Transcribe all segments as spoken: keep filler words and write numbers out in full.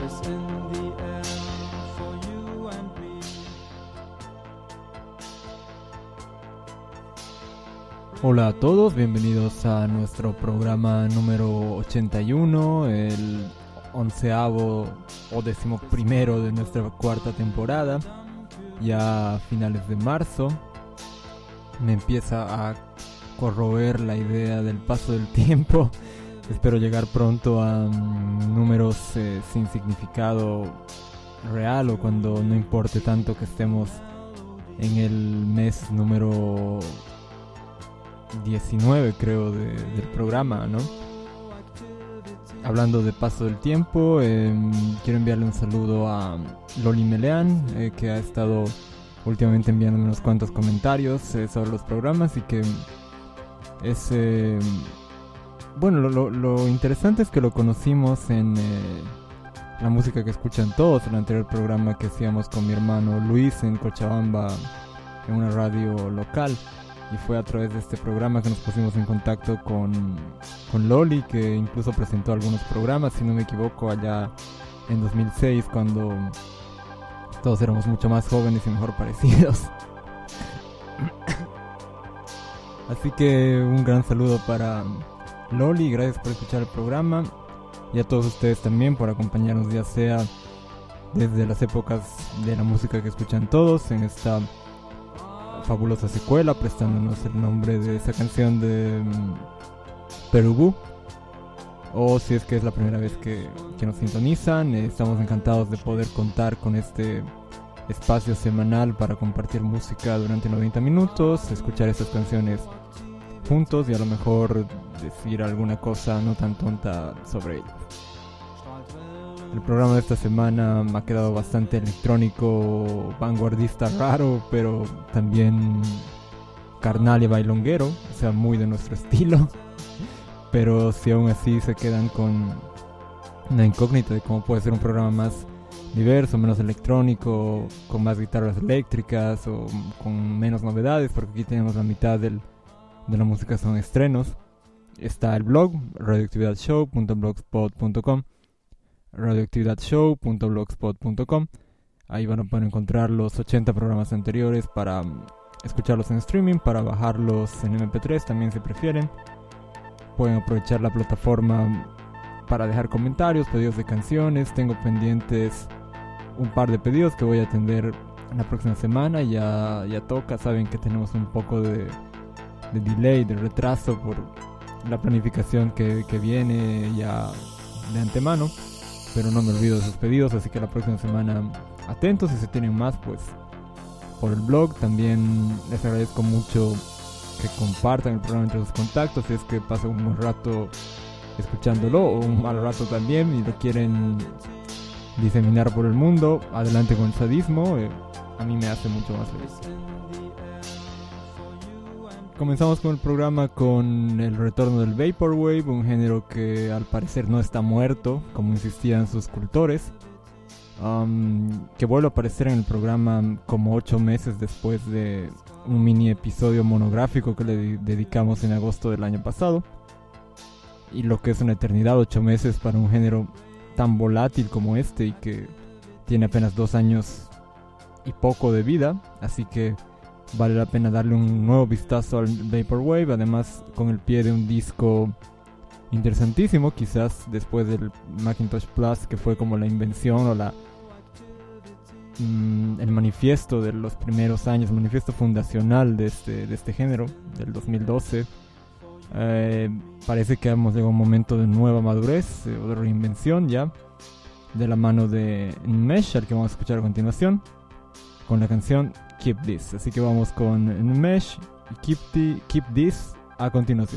is in the air for you and me. Hola a todos, bienvenidos a nuestro programa número ochenta y uno, el onceavo o decimoprimero de nuestra cuarta temporada, ya a finales de marzo. Me empieza a corroer la idea del paso del tiempo. Espero llegar pronto a um, números eh, sin significado real, o cuando no importe tanto que estemos en el mes número diecinueve, creo, de, del programa, ¿no? Hablando de paso del tiempo, eh, quiero enviarle un saludo a Loli Meleán, eh, que ha estado últimamente enviándome unos cuantos comentarios eh, sobre los programas, y que es... Eh, bueno, lo, lo, lo interesante es que lo conocimos en eh, la música que escuchan todos, el anterior programa que hacíamos con mi hermano Luis en Cochabamba, en una radio local. Y fue a través de este programa que nos pusimos en contacto con, con Loli, que incluso presentó algunos programas, si no me equivoco, allá en dos mil seis, cuando todos éramos mucho más jóvenes y mejor parecidos. Así que un gran saludo para Loli, gracias por escuchar el programa, y a todos ustedes también por acompañarnos, ya sea desde las épocas de la música que escuchan todos, en esta fabulosa secuela, prestándonos el nombre de esa canción de um, Perubú, o si es que es la primera vez que, que nos sintonizan. Eh, estamos encantados de poder contar con este espacio semanal para compartir música durante noventa minutos, escuchar estas canciones juntos y a lo mejor decir alguna cosa no tan tonta sobre ellas. El programa de esta semana me ha quedado bastante electrónico, vanguardista, raro, pero también carnal y bailonguero, o sea, muy de nuestro estilo. Pero si aún así se quedan con una incógnita de cómo puede ser un programa más diverso, menos electrónico, con más guitarras eléctricas o con menos novedades, porque aquí tenemos la mitad del, de la música son estrenos. Está el blog radioactividad show punto blogspot punto com, radioactividad show punto blogspot punto com. Ahí van a poder encontrar los ochenta programas anteriores para um, escucharlos en streaming, para bajarlos en eme pe tres también si prefieren. Pueden aprovechar la plataforma para dejar comentarios, pedidos de canciones. Tengo pendientes un par de pedidos que voy a atender la próxima semana. Ya, ya toca, saben que tenemos un poco de, de delay, de retraso por la planificación que, que viene ya de antemano, pero no me olvido de esos pedidos, así que la próxima semana atentos. Si se tienen más, pues por el blog. También les agradezco mucho que compartan el programa entre sus contactos, si es que pasan un buen rato escuchándolo o un mal rato también y lo quieren diseminar por el mundo. Adelante con el sadismo, eh, a mí me hace mucho más feliz. Comenzamos con el programa con el retorno del Vaporwave, un género que al parecer no está muerto, como insistían sus cultores, um, que vuelve a aparecer en el programa como ocho meses después de un mini episodio monográfico que le de- dedicamos en agosto del año pasado. Y lo que es una eternidad, ocho meses para un género tan volátil como este, y que tiene apenas dos años y poco de vida, así que vale la pena darle un nuevo vistazo al Vaporwave, además con el pie de un disco interesantísimo, quizás después del Macintosh Plus, que fue como la invención o la mm, el manifiesto de los primeros años, el manifiesto fundacional de este, de este género, del dos mil doce. Eh, parece que hemos llegado a un momento de nueva madurez eh, o de reinvención ya, de la mano de Nmesh, al que vamos a escuchar a continuación con la canción Keep This. Así que vamos con Nmesh y Keep, the, Keep This a continuación.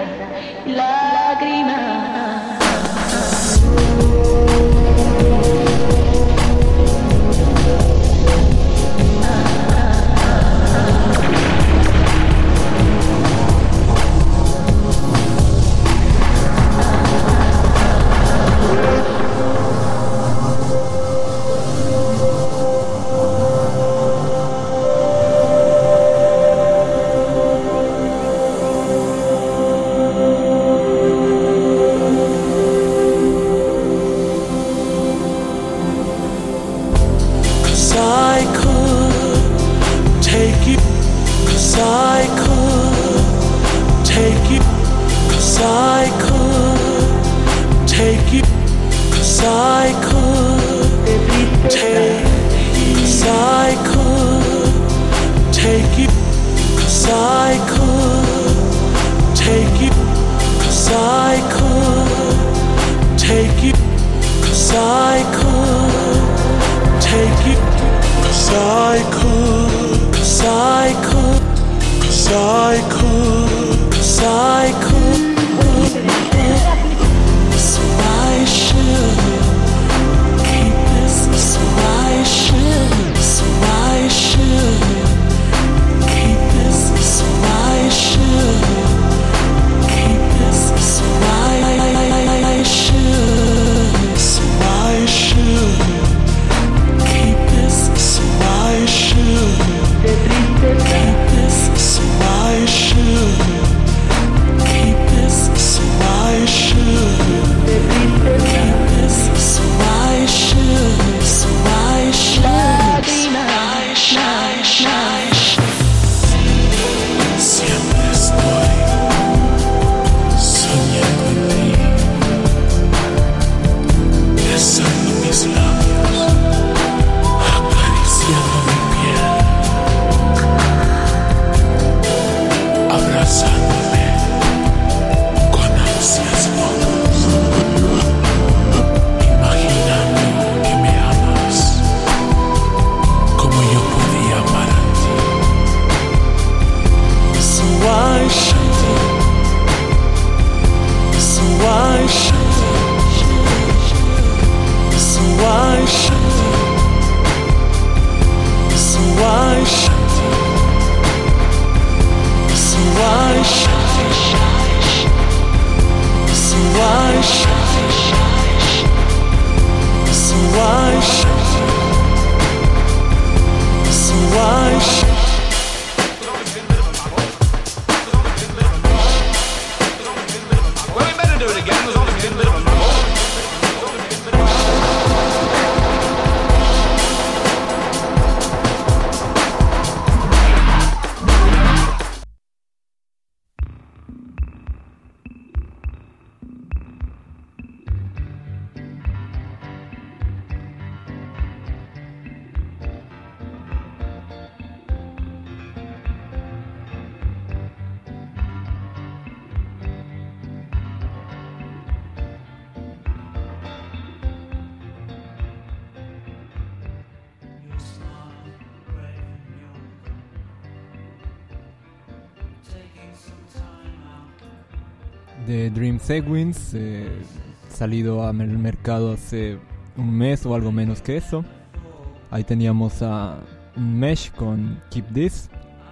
De Dream Seguins, eh, salido al mercado hace un mes o algo menos que eso. Ahí teníamos a Mesh con Keep This.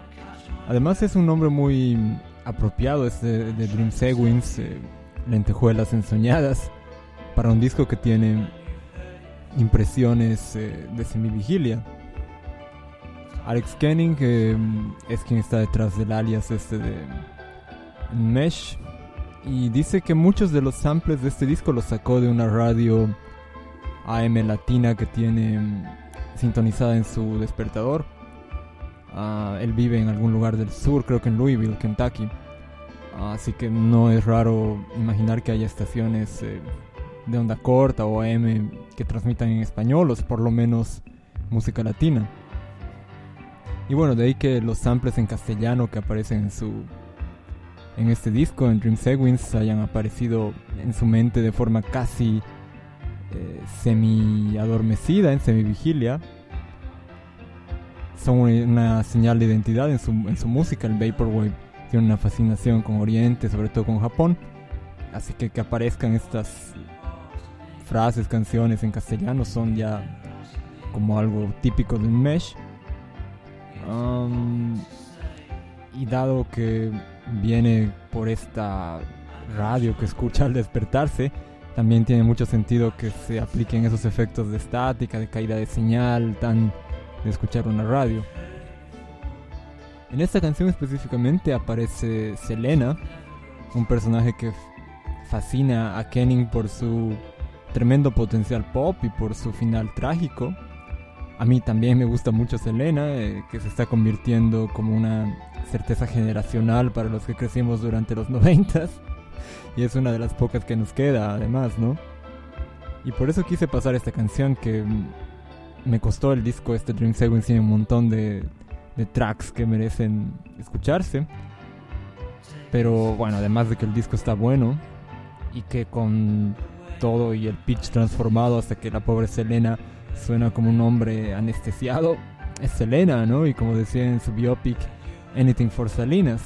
Además es un nombre muy apropiado, es de, de Dream Seguins, eh, lentejuelas ensoñadas, para un disco que tiene impresiones eh, de semivigilia. Alex Kenning eh, es quien está detrás del alias este de Mesh, y dice que muchos de los samples de este disco los sacó de una radio A M latina que tiene um, sintonizada en su despertador. Uh, él vive en algún lugar del sur, creo que en Louisville, Kentucky. Uh, así que no es raro imaginar que haya estaciones eh, de onda corta o A M que transmitan en español, o por lo menos música latina. Y bueno, de ahí que los samples en castellano que aparecen en su en este disco, en Dream Seguins, hayan aparecido en su mente de forma casi eh, semi-adormecida, en semi-vigilia. Son una señal de identidad en su, en su música. El Vaporwave tiene una fascinación con Oriente, sobre todo con Japón. Así que que aparezcan estas frases, canciones en castellano son ya como algo típico de Unmesh. Um, y dado que viene por esta radio que escucha al despertarse, también tiene mucho sentido que se apliquen esos efectos de estática, de caída de señal, tan de escuchar una radio. En esta canción específicamente aparece Selena, un personaje que fascina a Kenning por su tremendo potencial pop y por su final trágico. A mí también me gusta mucho Selena, eh, que se está convirtiendo como una certeza generacional para los que crecimos durante los noventas. Y es una de las pocas que nos queda, además, ¿no? Y por eso quise pasar esta canción que me costó el disco este Dream Sequence. Tiene un montón de, de tracks que merecen escucharse. Pero bueno, además de que el disco está bueno y que con todo y el pitch transformado hasta que la pobre Selena suena como un hombre anestesiado, es Selena, ¿no? Y como decía en su biopic, Anything for Salinas.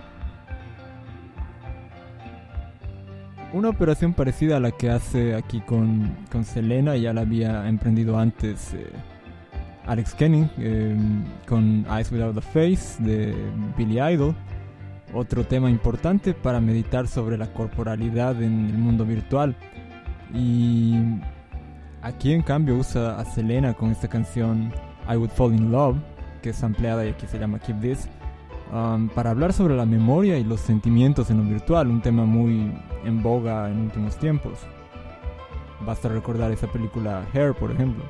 Una operación parecida a la que hace aquí con, con Selena, ya la había emprendido antes eh, Alex Kenning eh, con Eyes Without a Face de Billy Idol. Otro tema importante para meditar sobre la corporalidad en el mundo virtual. Y aquí en cambio usa a Selena con esta canción I Would Fall in Love, que es ampliada y aquí se llama Keep This, um, para hablar sobre la memoria y los sentimientos en lo virtual, un tema muy en boga en últimos tiempos. Basta recordar esa película Hair, por ejemplo.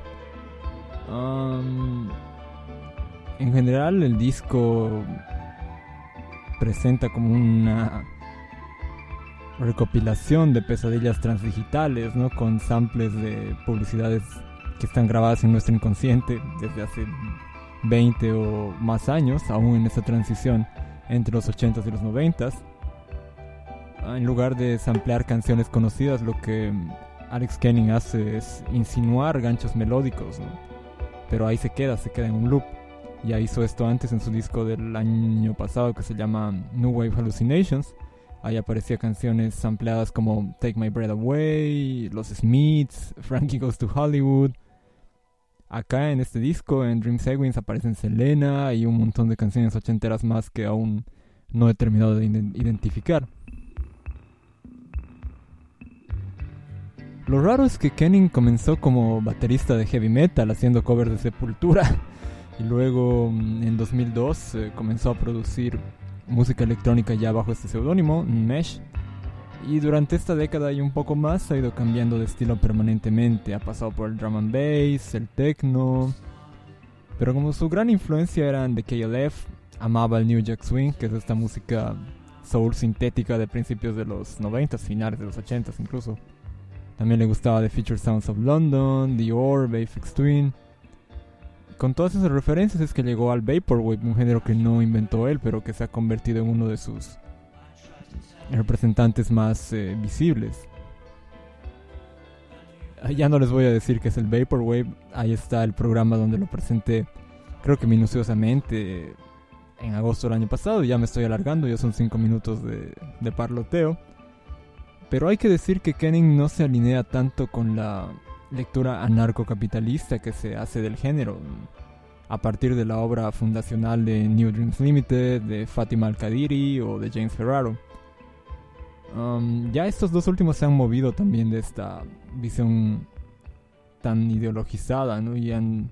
Um, en general el disco presenta como una recopilación de pesadillas transdigitales, ¿no? Con samples de publicidades que están grabadas en nuestro inconsciente desde hace veinte o más años, aún en esa transición entre los ochentas y los noventas. En lugar de samplear canciones conocidas, lo que Alex Kenning hace es insinuar ganchos melódicos, ¿no? Pero ahí se queda, se queda en un loop. Ya hizo esto antes en su disco del año pasado que se llama New Wave Hallucinations. Ahí aparecían canciones sampleadas como Take My Breath Away, Los Smiths, Frankie Goes to Hollywood. Acá en este disco, en Dream Sequence, aparecen Selena y un montón de canciones ochenteras más que aún no he terminado de identificar. Lo raro es que Kenning comenzó como baterista de heavy metal haciendo covers de Sepultura y luego en dos mil dos eh, comenzó a producir música electrónica ya bajo este seudónimo, Mesh, y durante esta década y un poco más ha ido cambiando de estilo permanentemente. Ha pasado por el drum and bass, el techno, pero como su gran influencia eran The K L F, amaba el New Jack Swing, que es esta música soul sintética de principios de los noventas, finales de los ochentas incluso. También le gustaba The Future Sounds of London, The Orb, Aphex Twin. Con todas esas referencias es que llegó al Vaporwave, un género que no inventó él, pero que se ha convertido en uno de sus representantes más eh, visibles. Ya no les voy a decir que es el Vaporwave, ahí está el programa donde lo presenté, creo que minuciosamente, en agosto del año pasado. Ya me estoy alargando, ya son cinco minutos de, de parloteo. Pero hay que decir que Kenning no se alinea tanto con la lectura anarcocapitalista que se hace del género, a partir de la obra fundacional de New Dreams Limited, de Fatima Al-Qadiri o de James Ferraro. Um, ya estos dos últimos se han movido también de esta visión tan ideologizada, ¿no? Y han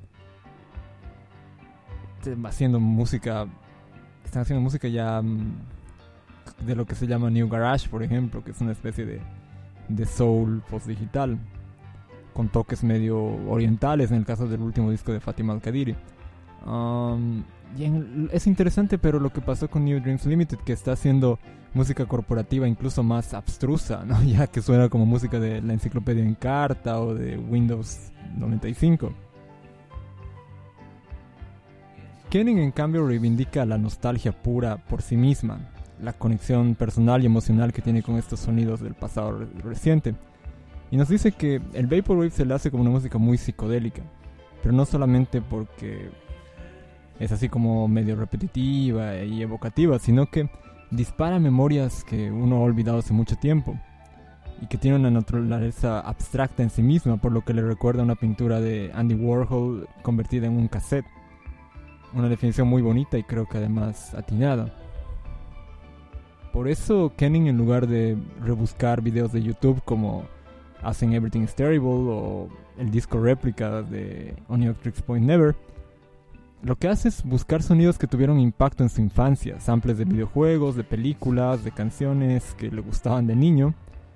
haciendo música, están haciendo música ya um, de lo que se llama New Garage, por ejemplo, que es una especie de, de soul post-digital con toques medio orientales en el caso del último disco de Fatima Al-Qadiri. Um, y en, es interesante, pero lo que pasó con New Dreams Limited, que está haciendo música corporativa incluso más abstrusa, ¿no? Ya que suena como música de la enciclopedia en carta o de Windows noventa y cinco. Kenning en cambio reivindica la nostalgia pura por sí misma, la conexión personal y emocional que tiene con estos sonidos del pasado re- reciente. Y nos dice que el Vaporwave se le hace como una música muy psicodélica, pero no solamente porque es así como medio repetitiva y evocativa, sino que dispara memorias que uno ha olvidado hace mucho tiempo y que tiene una naturaleza abstracta en sí misma, por lo que le recuerda a una pintura de Andy Warhol convertida en un cassette. Una definición muy bonita y creo que además atinada. Por eso Kenning, en lugar de rebuscar videos de YouTube como hacen Everything is Terrible o el disco réplica de Onioctrix Point Never, lo que hace es buscar sonidos que tuvieron impacto en su infancia, samples de videojuegos, de películas, de canciones que le gustaban de niño.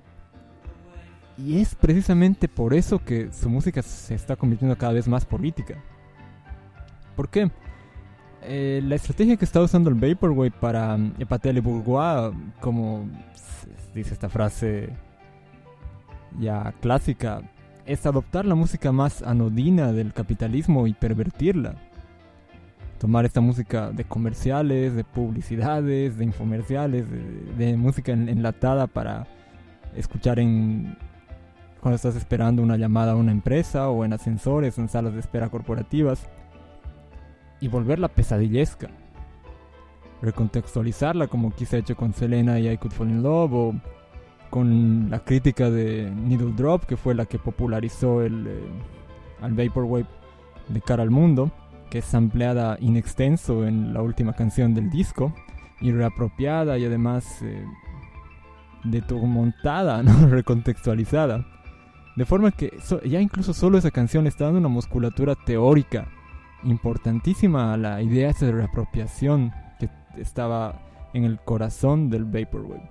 Y es precisamente por eso que su música se está convirtiendo cada vez más política. ¿Por qué? Eh, la estrategia que está usando el Vaporwave para um, épater les bourgeois, como dice esta frase ya clásica, es adoptar la música más anodina del capitalismo y pervertirla. Tomar esta música de comerciales, de publicidades, de infomerciales, de, de música en, enlatada para escuchar en cuando estás esperando una llamada a una empresa o en ascensores o en salas de espera corporativas, y volverla pesadillesca, recontextualizarla como quizá hecho con Selena y I Could Fall in Love, o con la crítica de Needle Drop, que fue la que popularizó el, eh, al Vaporwave de cara al mundo, que es sampleada in extenso en la última canción del disco y reapropiada y además eh, montada, ¿no? Recontextualizada, de forma que so, ya incluso solo esa canción le está dando una musculatura teórica importantísima a la idea esa de reapropiación que estaba en el corazón del Vaporwave.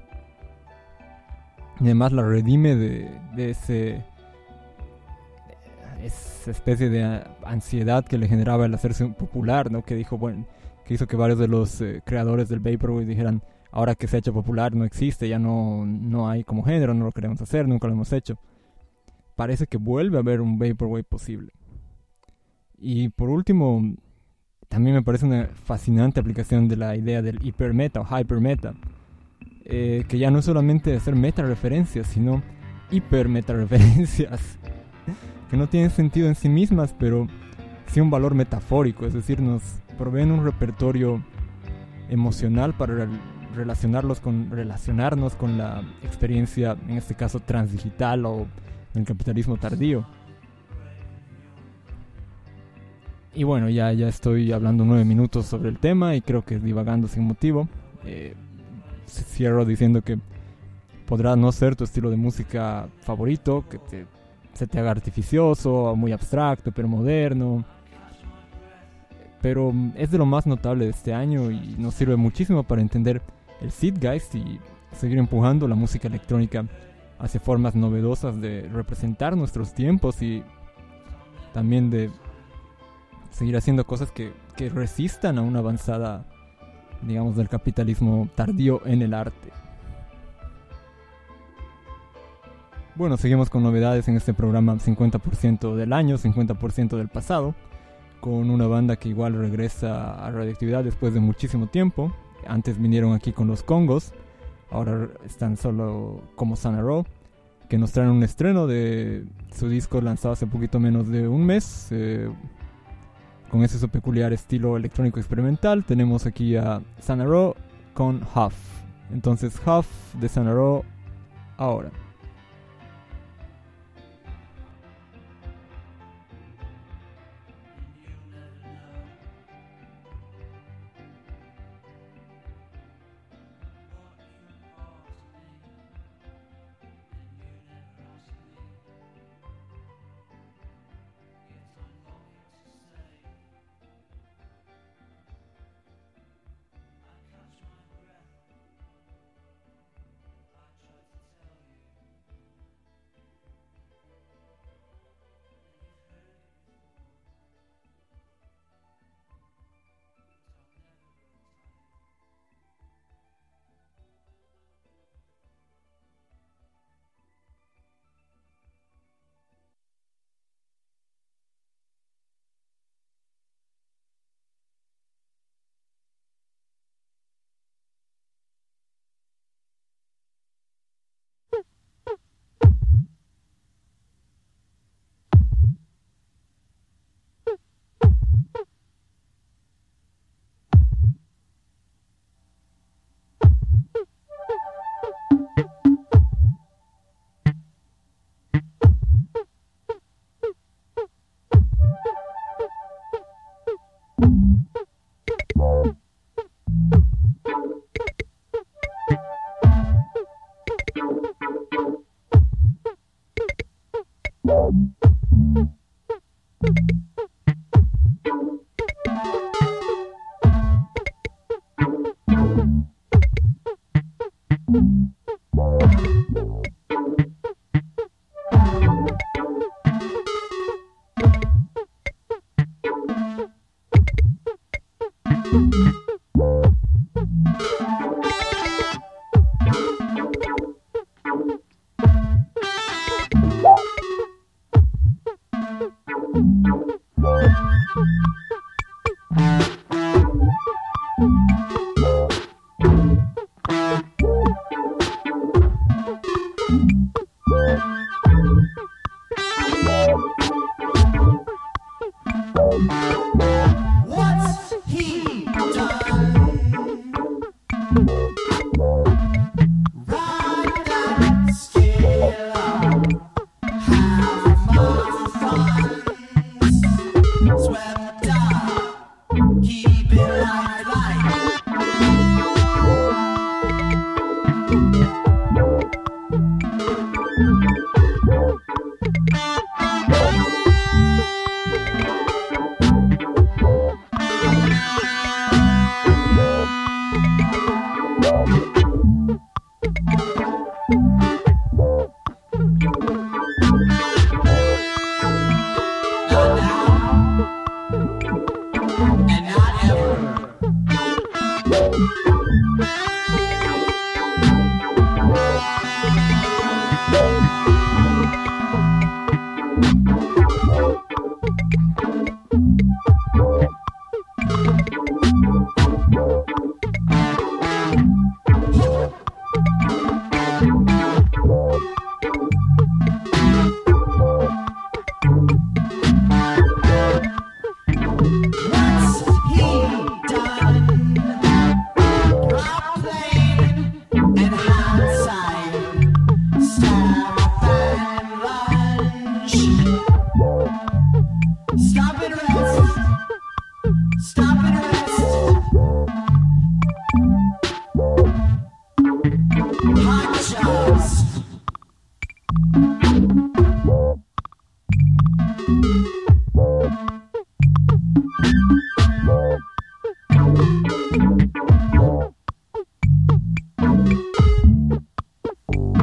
Y además la redime de, de ese esa especie de ansiedad que le generaba el hacerse popular, ¿no? Que dijo, bueno, que hizo que varios de los eh, creadores del Vaporwave dijeran, ahora que se ha hecho popular no existe, ya no, no hay como género, no lo queremos hacer, nunca lo hemos hecho. Parece que vuelve a haber un Vaporwave posible. Y por último, también me parece una fascinante aplicación de la idea del hipermeta o hypermeta, eh, que ya no es solamente hacer meta referencias, sino hipermeta referencias, que no tienen sentido en sí mismas, pero sí un valor metafórico, es decir, nos proveen un repertorio emocional para re- relacionarlos con, relacionarnos con la experiencia, en este caso transdigital o el capitalismo tardío. Y bueno, ya, ya estoy hablando nueve minutos sobre el tema y creo que divagando sin motivo. Eh, cierro diciendo que podrá no ser tu estilo de música favorito, que te, se te haga artificioso, muy abstracto, pero moderno. Pero es de lo más notable de este año y nos sirve muchísimo para entender el zeitgeist y seguir empujando la música electrónica hacia formas novedosas de representar nuestros tiempos y también de seguir haciendo cosas que, que resistan a una avanzada, digamos, del capitalismo tardío en el arte. Bueno, seguimos con novedades en este programa cincuenta por ciento del año, cincuenta por ciento del pasado, con una banda que igual regresa a Radioactividad después de muchísimo tiempo. Antes vinieron aquí con los Congos, ahora están solo como Sana Raw, que nos traen un estreno de su disco lanzado hace poquito menos de un mes, eh, con ese su peculiar estilo electrónico experimental. Tenemos aquí a Sana Raw con Huff. Entonces Huff de Sana Raw ahora. Catch my breath. I tried to tell you.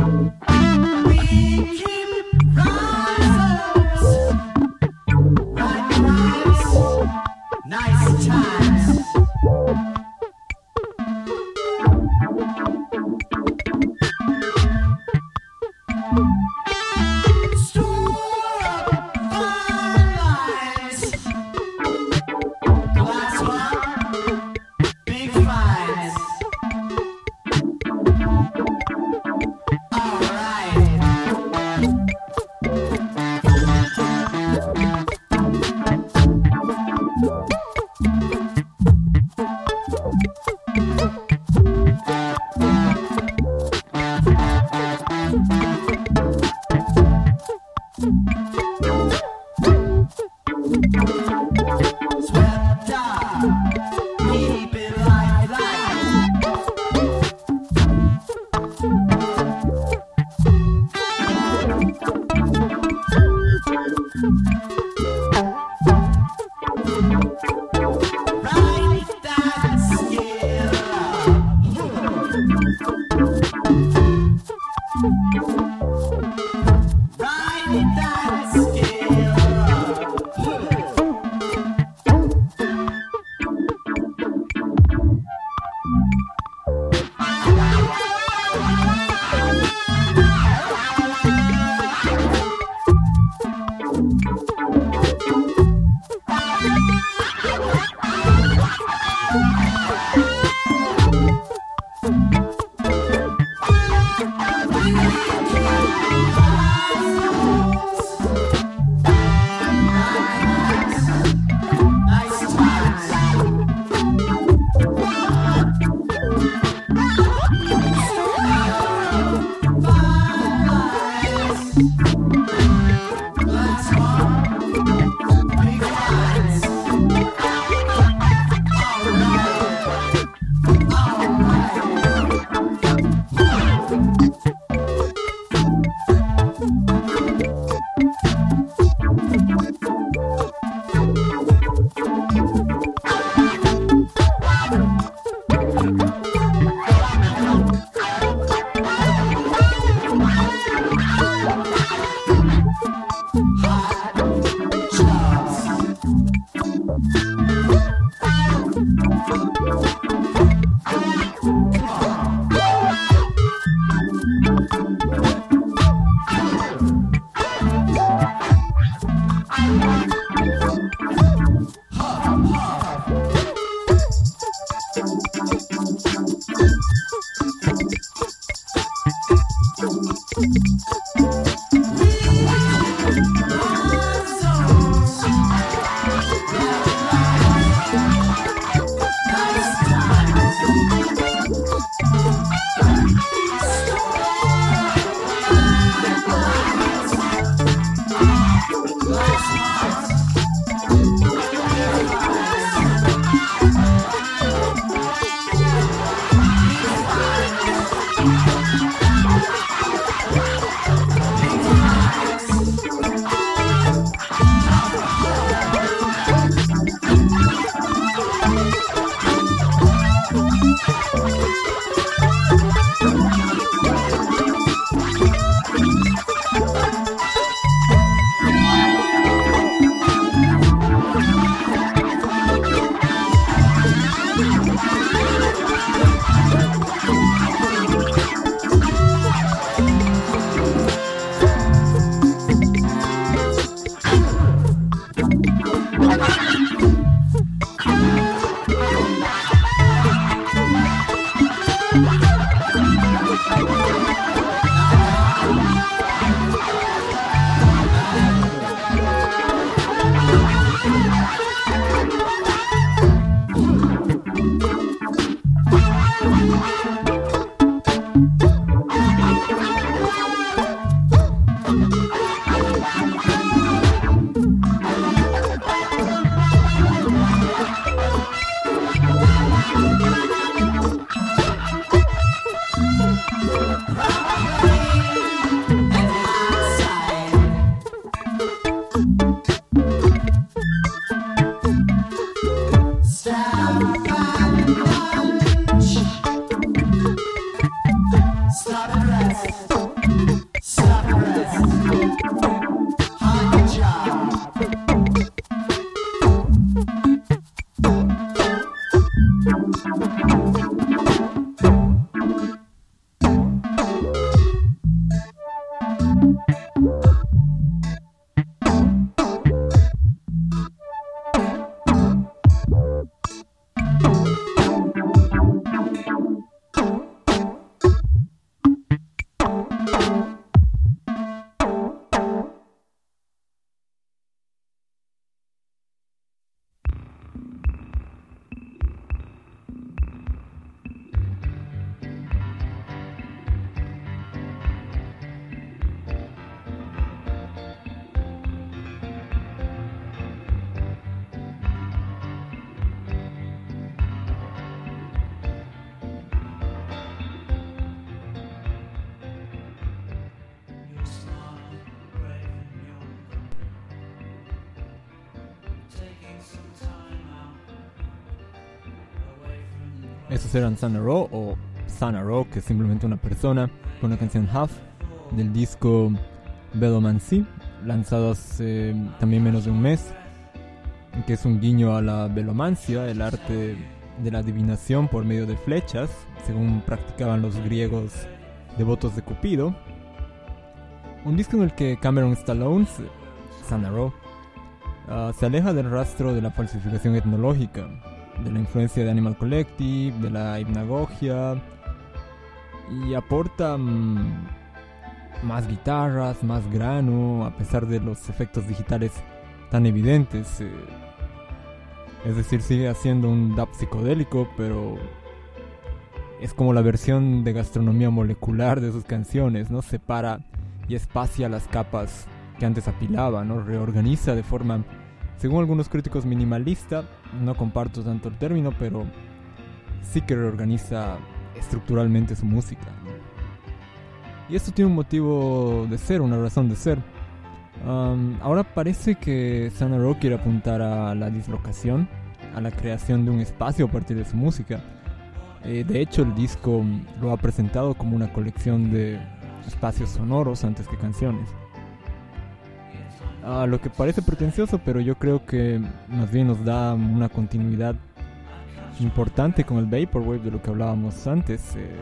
Thank you. Estos eran Sana Ro o Sana Ro, que es simplemente una persona, con la canción Half del disco Velomancy, lanzado hace también menos de un mes, que es un guiño a la velomancia, el arte de la adivinación por medio de flechas, según practicaban los griegos devotos de Cupido. Un disco en el que Cameron Stallone, Sana Ro, uh, se aleja del rastro de la falsificación etnológica, de la influencia de Animal Collective, de la hipnagogia, y aporta mmm, más guitarras, más grano, a pesar de los efectos digitales tan evidentes. Eh, es decir, sigue haciendo un dub psicodélico, pero es como la versión de gastronomía molecular de sus canciones, ¿no? Separa y espacia las capas que antes apilaba, ¿no? Reorganiza de forma, según algunos críticos, minimalista. No comparto tanto el término, pero sí que reorganiza estructuralmente su música, ¿no? Y esto tiene un motivo de ser, una razón de ser. Um, ahora parece que Sana Ro quiere apuntar a la dislocación, a la creación de un espacio a partir de su música. Eh, de hecho, el disco lo ha presentado como una colección de espacios sonoros antes que canciones. Uh, lo que parece pretencioso, pero yo creo que más bien nos da una continuidad importante con el Vaporwave, de lo que hablábamos antes. Eh,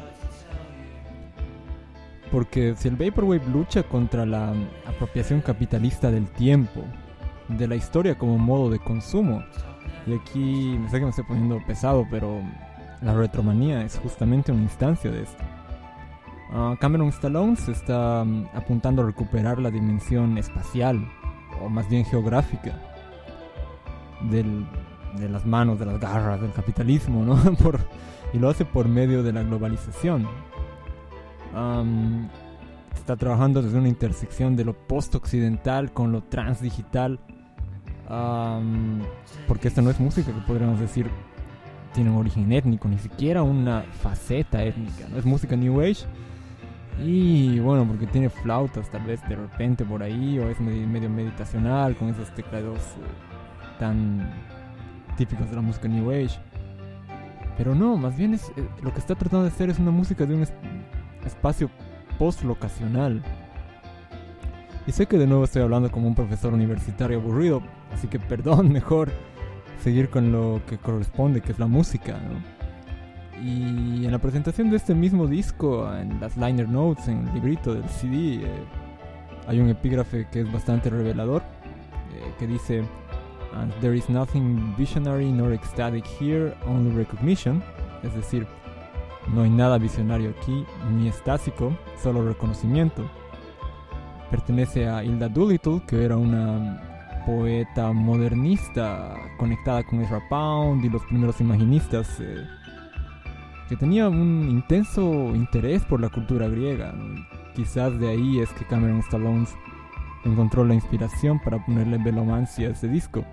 porque si el Vaporwave lucha contra la apropiación capitalista del tiempo, de la historia como modo de consumo, y aquí me sé que me estoy poniendo pesado, pero la retromanía es justamente una instancia de esto. Uh, Cameron Stallone se está um, apuntando a recuperar la dimensión espacial, o más bien geográfica, del, de las manos, de las garras del capitalismo, ¿no? por, y lo hace por medio de la globalización. Um, está trabajando desde una intersección de lo post-occidental con lo transdigital, um, porque esta no es música que podríamos decir tiene un origen étnico, ni siquiera una faceta étnica, no es música New Age. Y bueno, porque tiene flautas tal vez de repente por ahí, o es medio, medio meditacional con esos teclados eh, tan típicos de la música New Age. Pero no, más bien es, eh, lo que está tratando de hacer es una música de un es- espacio post-locacional. Y sé que de nuevo estoy hablando como un profesor universitario aburrido, así que perdón, mejor seguir con lo que corresponde, que es la música, ¿no? Y en la presentación de este mismo disco, en las liner notes, en el librito del C D, eh, hay un epígrafe que es bastante revelador, eh, que dice: "And there is nothing visionary nor ecstatic here, only recognition", es decir, no hay nada visionario aquí, ni estático, solo reconocimiento. Pertenece a Hilda Doolittle, que era una poeta modernista conectada con Ezra Pound y los primeros imaginistas, eh, que tenía un intenso interés por la cultura griega, ¿no? Quizás de ahí es que Cameron Stallone encontró la inspiración para ponerle velomancia a ese disco.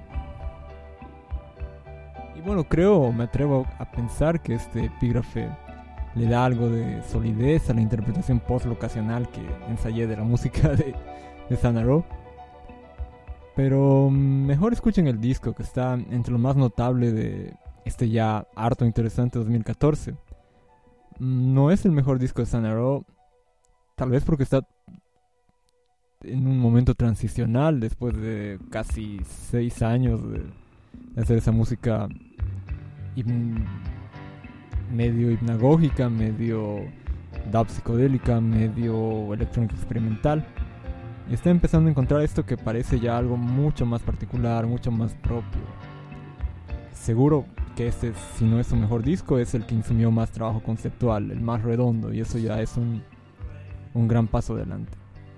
Y bueno, creo, me atrevo a pensar que este epígrafe le da algo de solidez a la interpretación post-locacional que ensayé de la música de, de Sana Ro. Pero mejor escuchen el disco, que está entre lo más notable de este ya harto interesante dos mil catorce. No es el mejor disco de Sana Ro, tal vez porque está en un momento transicional después de casi seis años de, de hacer esa música hip- medio hipnagógica, medio dub psicodélica, medio electrónica experimental. Y está empezando a encontrar esto que parece ya algo mucho más particular, mucho más propio. Seguro que este, si no es su mejor disco, es el que insumió más trabajo conceptual, el más redondo, y eso ya es un, un gran paso adelante.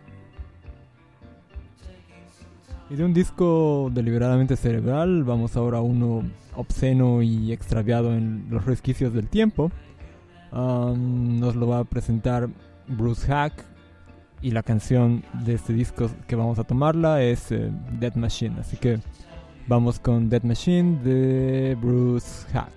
Y de un disco deliberadamente cerebral, vamos ahora a uno obsceno y extraviado en los resquicios del tiempo. Um, nos lo va a presentar Bruce Hack, y la canción de este disco que vamos a tomarla es uh, Dead Machine. Así que vamos con Dead Machine de Bruce Hack.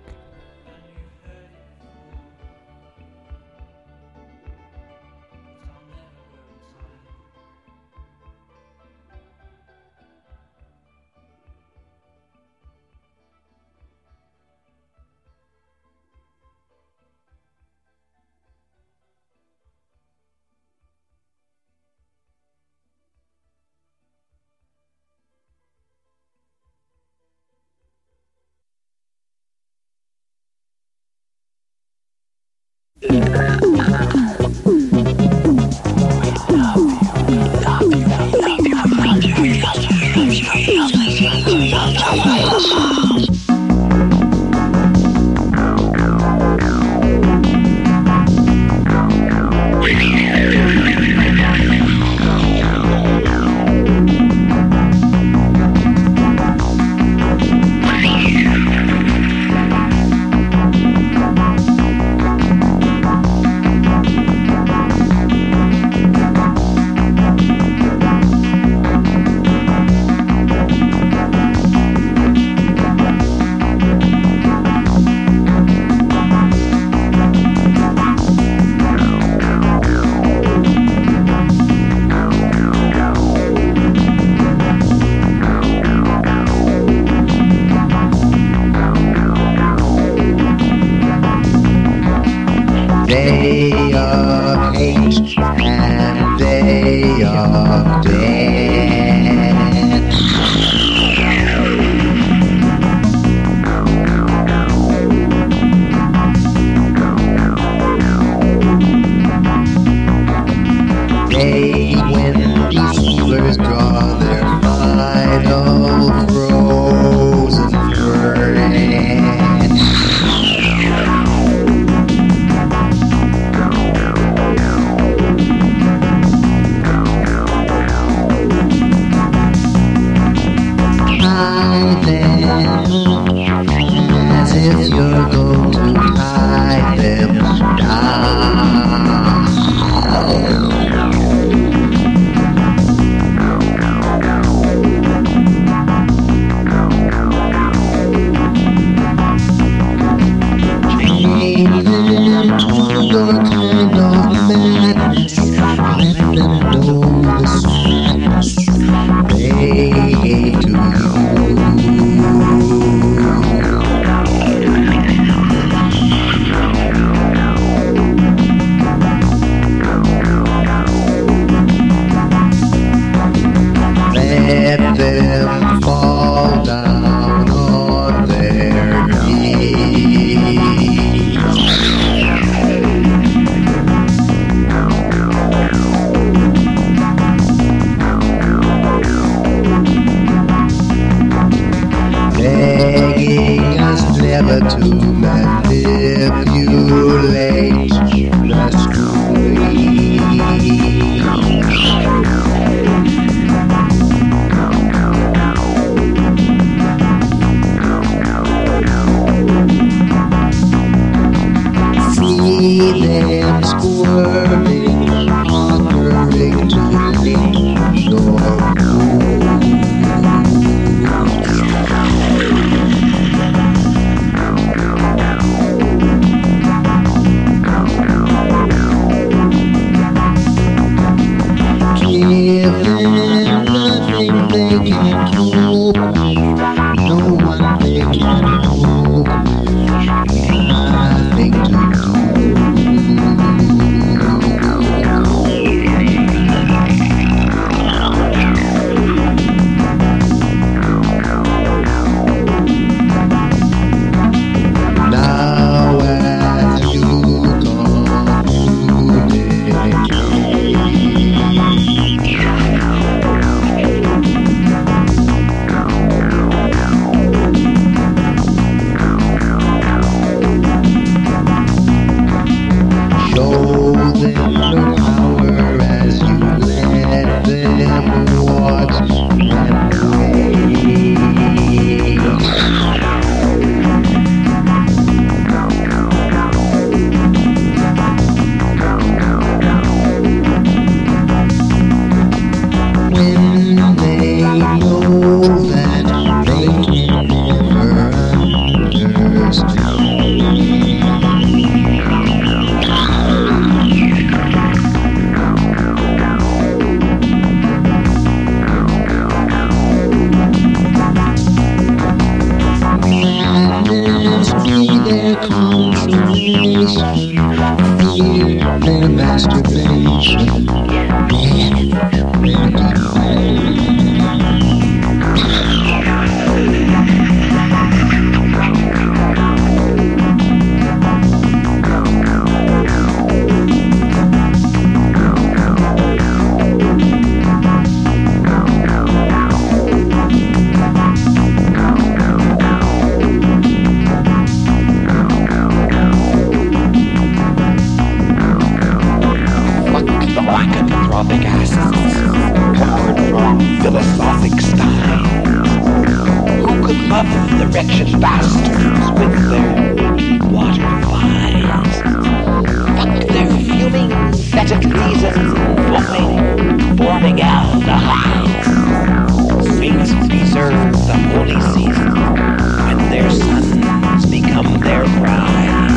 anthropic acids, poured from philosophic stein. Who could love the wretched bastards with their water vines? But their fuming fetid reason, foaming, forming aldehydes. Saints preserve the holy season when their sons become their brides.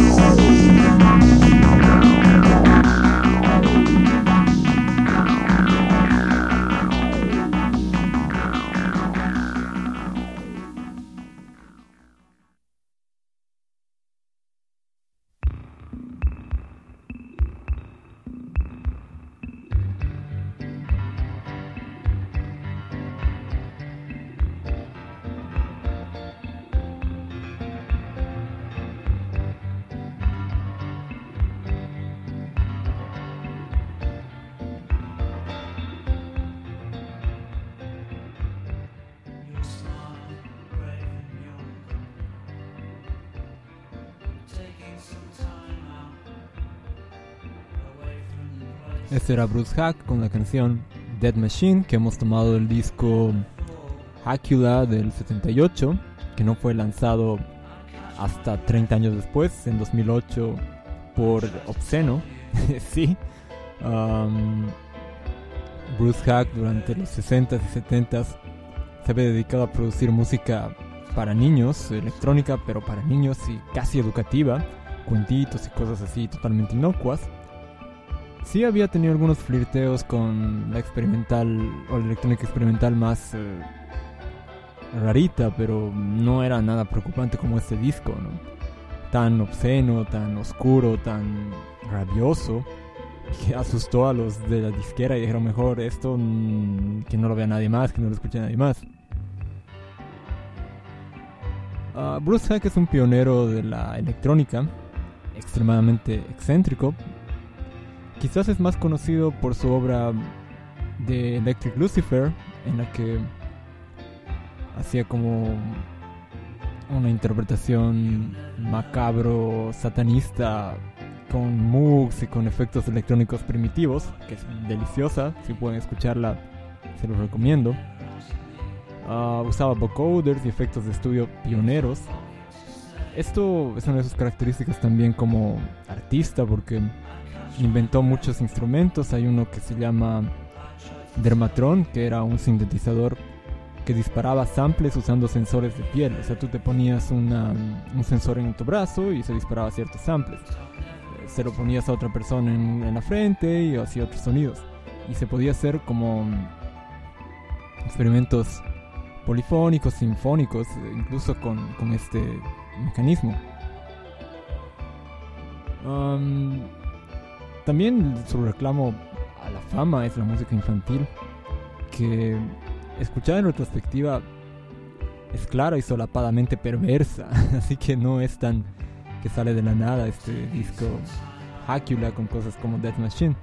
Este era Bruce Hack con la canción Dead Machine, que hemos tomado del disco Hackula del setenta y ocho, que no fue lanzado hasta treinta años después, en dos mil ocho, por Obsceno. Sí. um, Bruce Hack durante los sesentas y setentas se había dedicado a producir música para niños, electrónica, pero para niños y casi educativa, cuentitos y cosas así totalmente inocuas. Sí había tenido algunos flirteos con la experimental o la electrónica experimental más eh, rarita, pero no era nada preocupante como este disco, ¿no? Tan obsceno, tan oscuro, tan rabioso, que asustó a los de la disquera y dijeron mejor esto mmm, que no lo vea nadie más, que no lo escuche nadie más. Uh, Bruce Hack es un pionero de la electrónica, extremadamente excéntrico. Quizás es más conocido por su obra de Electric Lucifer, en la que hacía como una interpretación macabro, satanista, con moogs y con efectos electrónicos primitivos, que es deliciosa. Si pueden escucharla, se los recomiendo. Uh, usaba vocoders y efectos de estudio pioneros. Esto es una de sus características también como artista, porque inventó muchos instrumentos. Hay uno que se llama Dermatron, que era un sintetizador que disparaba samples usando sensores de piel. O sea, tú te ponías una, un sensor en tu brazo y se disparaba ciertos samples. Se lo ponías a otra persona en, en la frente y hacía otros sonidos. Y se podía hacer como experimentos polifónicos, sinfónicos, incluso con, con este mecanismo. Um, también su reclamo a la fama es la música infantil, que escuchada en retrospectiva es clara y solapadamente perversa. Así que no es tan que sale de la nada este disco Hackula con cosas como Death Machine.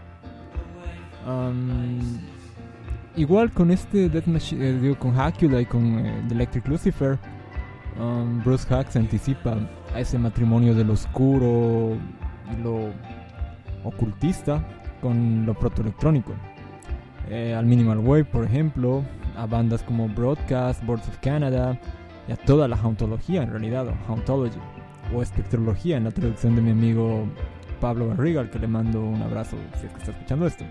Um, igual con este Death Machine, eh, digo, con Hackula y con eh, The Electric Lucifer, um, Bruce Hack se anticipa a ese matrimonio de lo oscuro y lo ocultista con lo protoelectrónico. Eh, al Minimal Wave, por ejemplo, a bandas como Broadcast, Boards of Canada y a toda la hauntología, en realidad, o hauntology, o espectrología en la traducción de mi amigo Pablo Barriga, al que le mando un abrazo si es que está escuchando esto.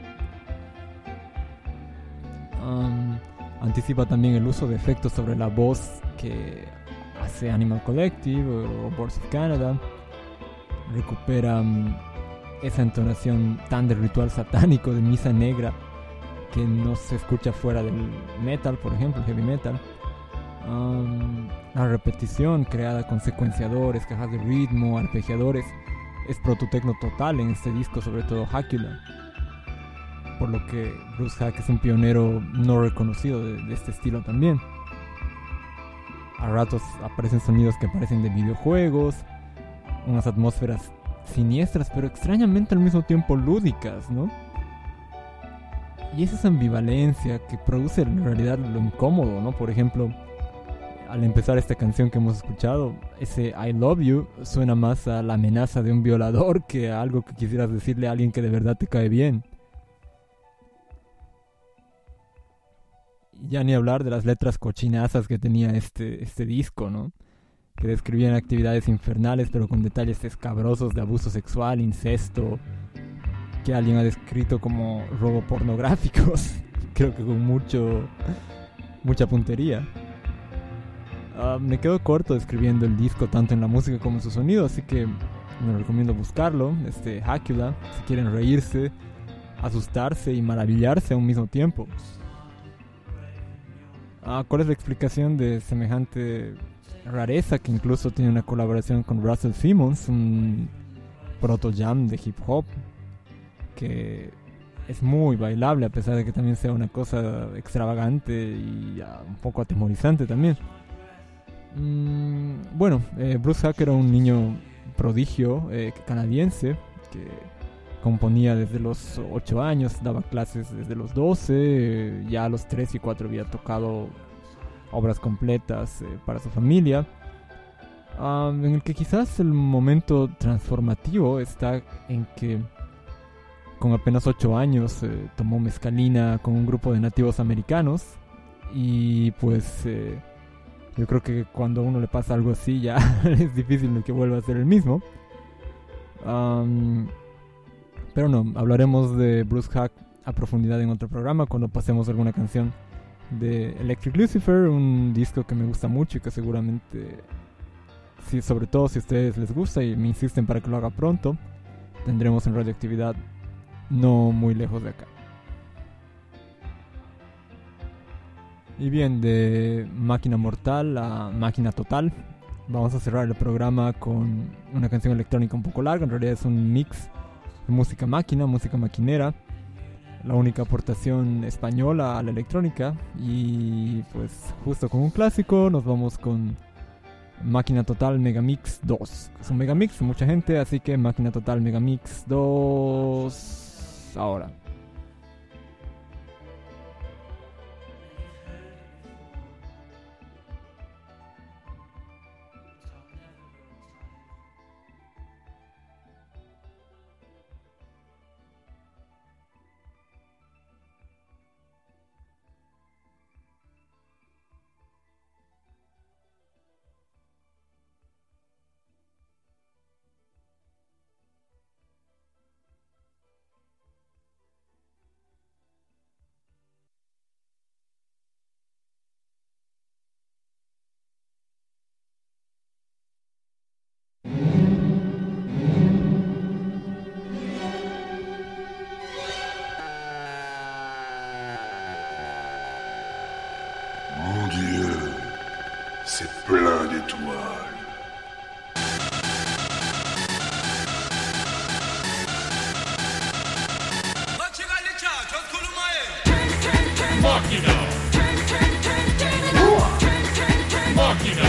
Um, anticipa también el uso de efectos sobre la voz que hace Animal Collective o, o Boards of Canada. Recupera um, esa entonación tan de ritual satánico, de misa negra, que no se escucha fuera del metal, por ejemplo, heavy metal. Um, la repetición creada con secuenciadores, cajas de ritmo, arpegiadores, es prototecno total en este disco, sobre todo Hackula. Por lo que Bruce Hack es un pionero no reconocido de, de este estilo también. A ratos aparecen sonidos que parecen de videojuegos, unas atmósferas siniestras, pero extrañamente al mismo tiempo lúdicas, ¿no? Y es esa ambivalencia que produce en realidad lo incómodo, ¿no? Por ejemplo, al empezar esta canción que hemos escuchado, ese I love you suena más a la amenaza de un violador que a algo que quisieras decirle a alguien que de verdad te cae bien. ya ni hablar de las letras cochinazas que tenía este, este disco, ¿no? Que describían actividades infernales, pero con detalles escabrosos de abuso sexual, incesto, que alguien ha descrito como robo pornográficos. Creo que con mucho mucha puntería. Uh, me quedo corto describiendo el disco tanto en la música como en su sonido, así que les recomiendo buscarlo. Este Hácula, si quieren reírse, asustarse y maravillarse a un mismo tiempo. Uh, ¿Cuál es la explicación de semejante rareza que incluso tiene una colaboración con Russell Simmons, un proto jam de hip hop que es muy bailable a pesar de que también sea una cosa extravagante y uh, un poco atemorizante también? Mm, bueno, eh, Bruce Hacker era un niño prodigio eh, canadiense que componía desde los ocho años, daba clases desde los doce, eh, ya a los tres y cuatro había tocado obras completas eh, para su familia, um, en el que quizás el momento transformativo está en que con apenas ocho años eh, tomó mezcalina con un grupo de nativos americanos y pues eh, yo creo que cuando a uno le pasa algo así ya es difícil que vuelva a ser el mismo. Um, pero no, hablaremos de Bruce Hack a profundidad en otro programa cuando pasemos alguna canción de Electric Lucifer, un disco que me gusta mucho y que seguramente, si, sobre todo si a ustedes les gusta y me insisten para que lo haga pronto, tendremos en Radioactividad no muy lejos de acá. Y bien, de Máquina Mortal a Máquina Total, vamos a cerrar el programa con una canción electrónica un poco larga. En realidad es un mix de música máquina, música maquinera, la única aportación española a la electrónica. Y pues justo con un clásico nos vamos con Máquina Total Megamix dos. Es un megamix de mucha gente, así que Máquina Total Megamix dos ahora. C'est plein d'étoiles. Máquina. Máquina.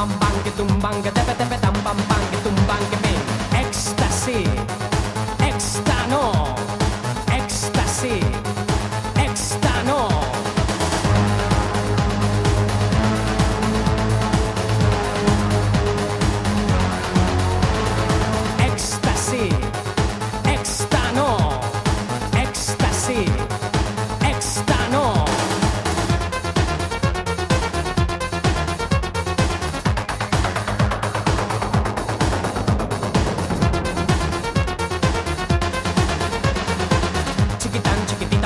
Ecstasy, ecstasy.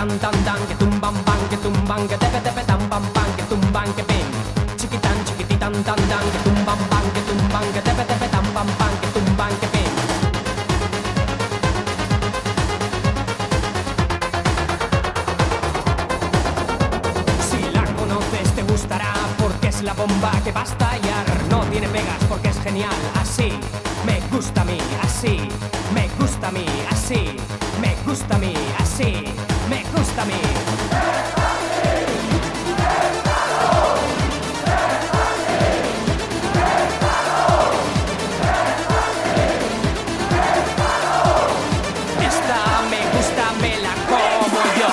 tan tan tan, que tumban pan, que tumban, que tepe tepe tan pam pam, que tumban, que pim. Chiquitan, chiquititan tan tan, que tumban pan, que tumban, que tepe tepe tan pam pam, que tumban, que pim. Si la conoces te gustará porque es la bomba que va a estallar. No tiene pegas porque es genial, así me gusta a mí, así me gusta a mí, así me gusta a mí, así me gusta a mí. Esta me gusta, me la como yo.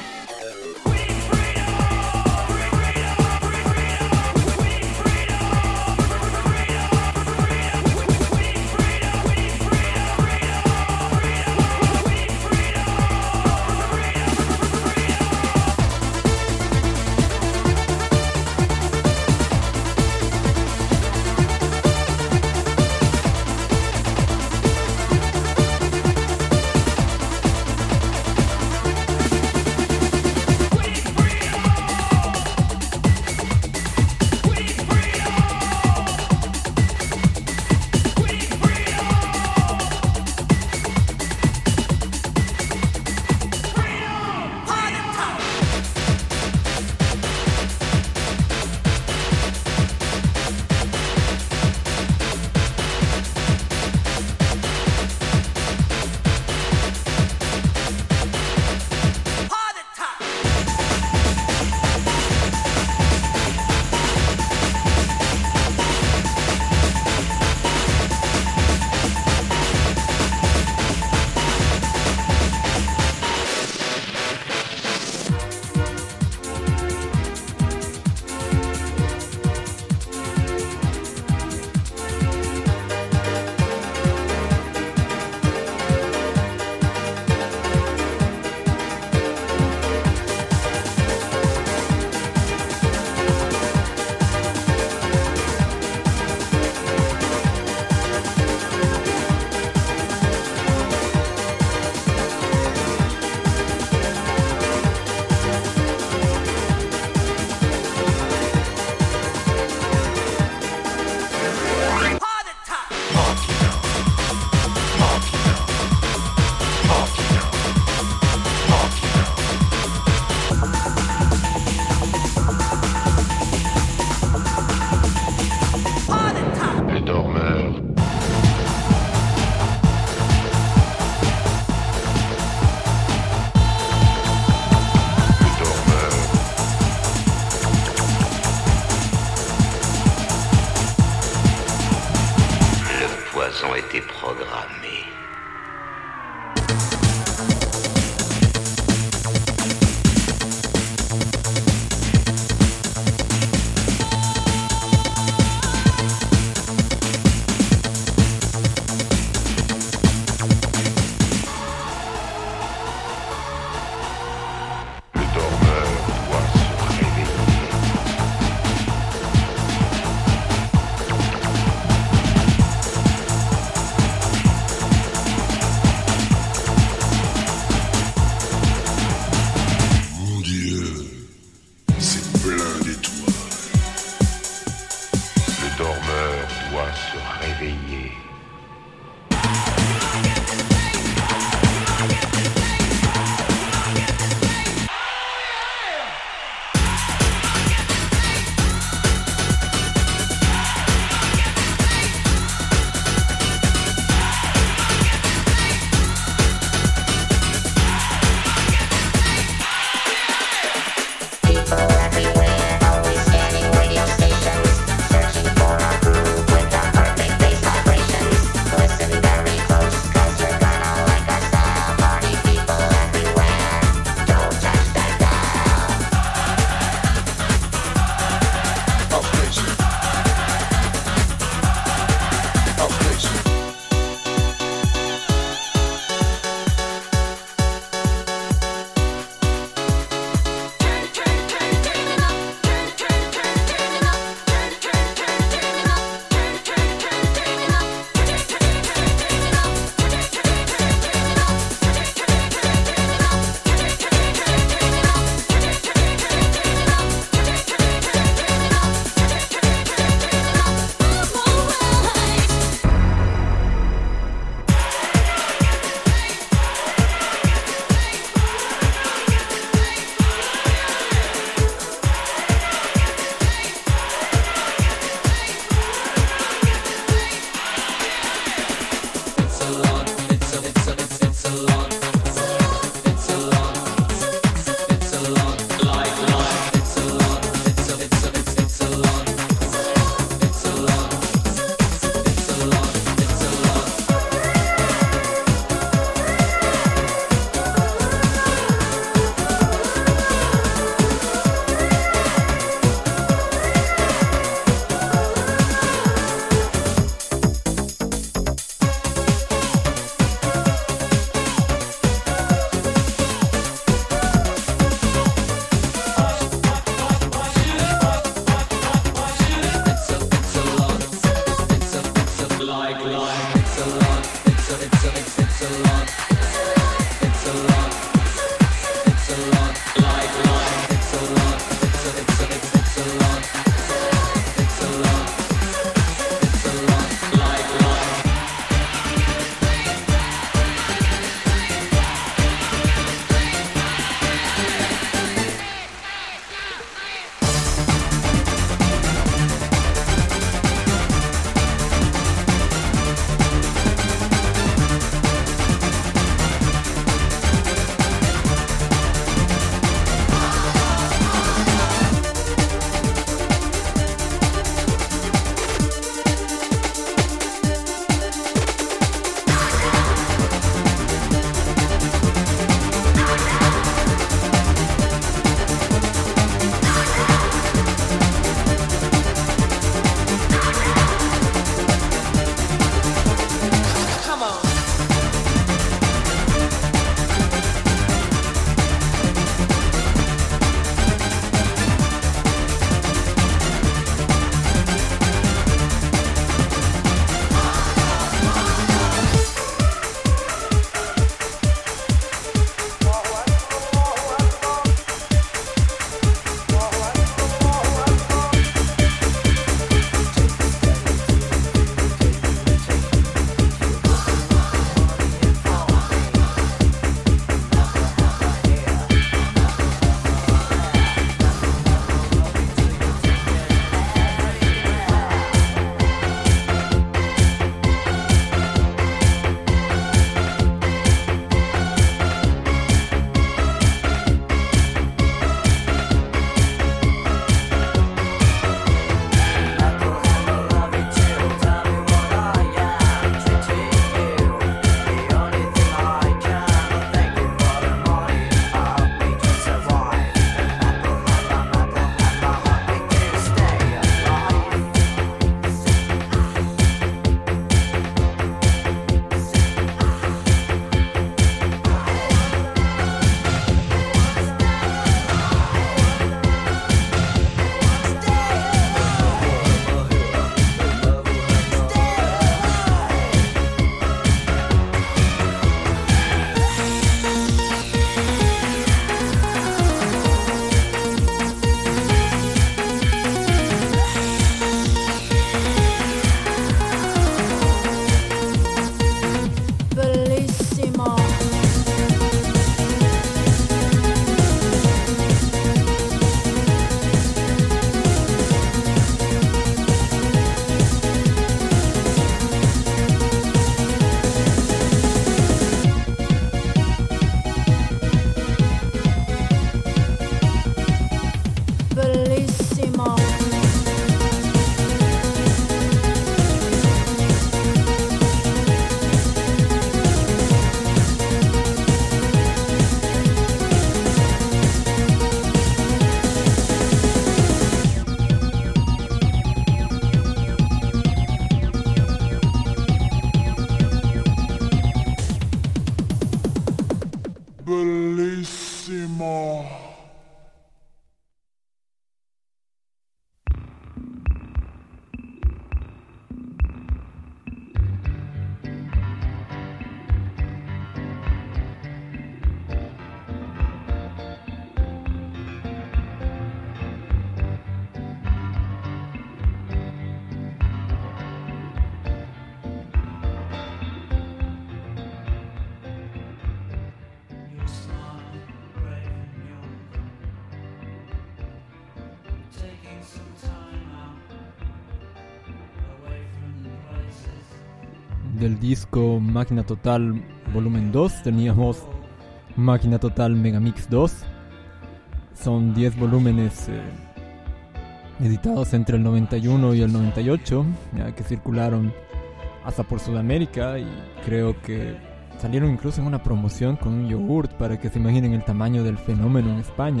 Del disco Máquina Total volumen dos teníamos Máquina Total Megamix dos. Son diez volúmenes eh, editados entre el noventa y uno y el noventa y ocho, ya que circularon hasta por Sudamérica, y creo que salieron incluso en una promoción con un yogurt, para que se imaginen el tamaño del fenómeno en España.